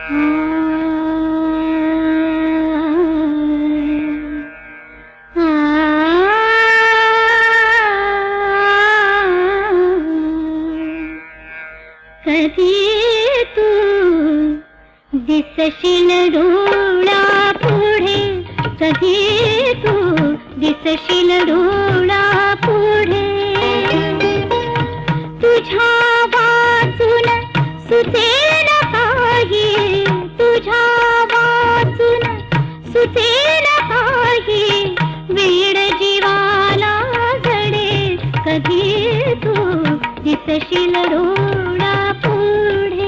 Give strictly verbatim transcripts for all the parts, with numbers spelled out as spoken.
कधी तू दिसशील डोळा पुढे, कधी तू दिसशील डोळा पुढे, तुझ्या वाचून सुचेल काही, तुझ्या वाचून सुचेल काही, वेड जीवाला जडे, कधी तू दिसशील डोळा पुढे.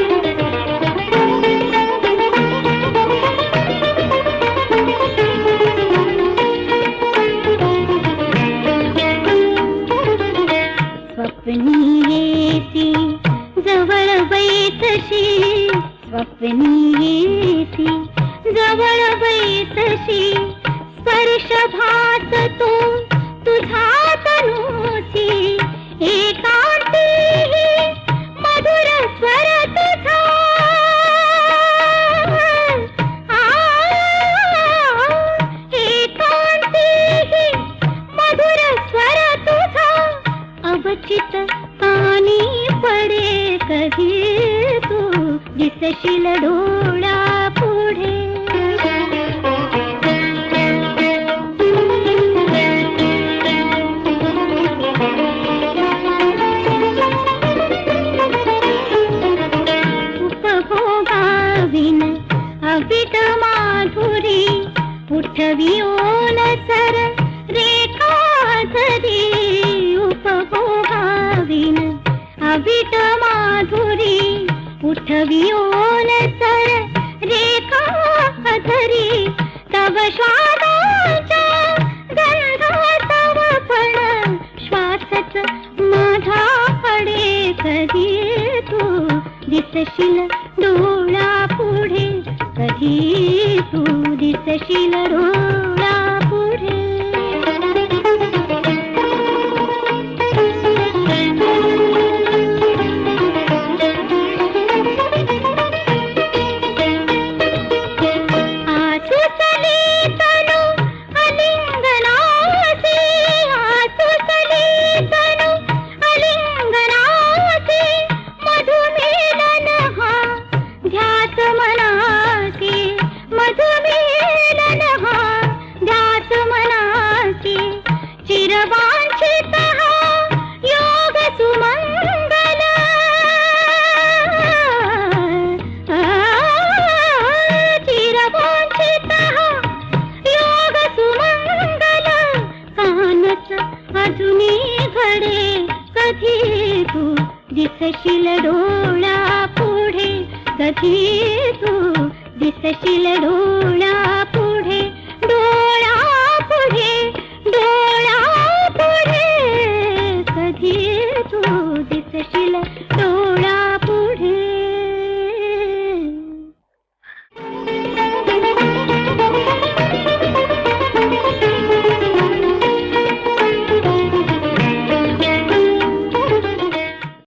स्वप्नी येती जवळ बैसशी, स्वप्नी येती जवळ बैसशी, स्पर्श भासतो तुझा तनूसी, एकांती मधुर स्वर तुझा, एकांती मधुर स्वर तुझा, अवचित कानी पडे, कधी तू दिसशील डोळा पुढे. उपभोगाविन अविट माधुरी, उठवी ओन सर रेखा धरी, उपभोगाविन अविट माधुरी, उठवी ओन सर रेखा धरी, तव श्वासाच्या गंधातव पण श्वासच माझा पडे, कधी तू दिसशील डोळा पुढे, कधी तू दिसशील डोळा पुढे. कधी तू दिसशील डोळा पुढे, कधी तू दिसशील डोळा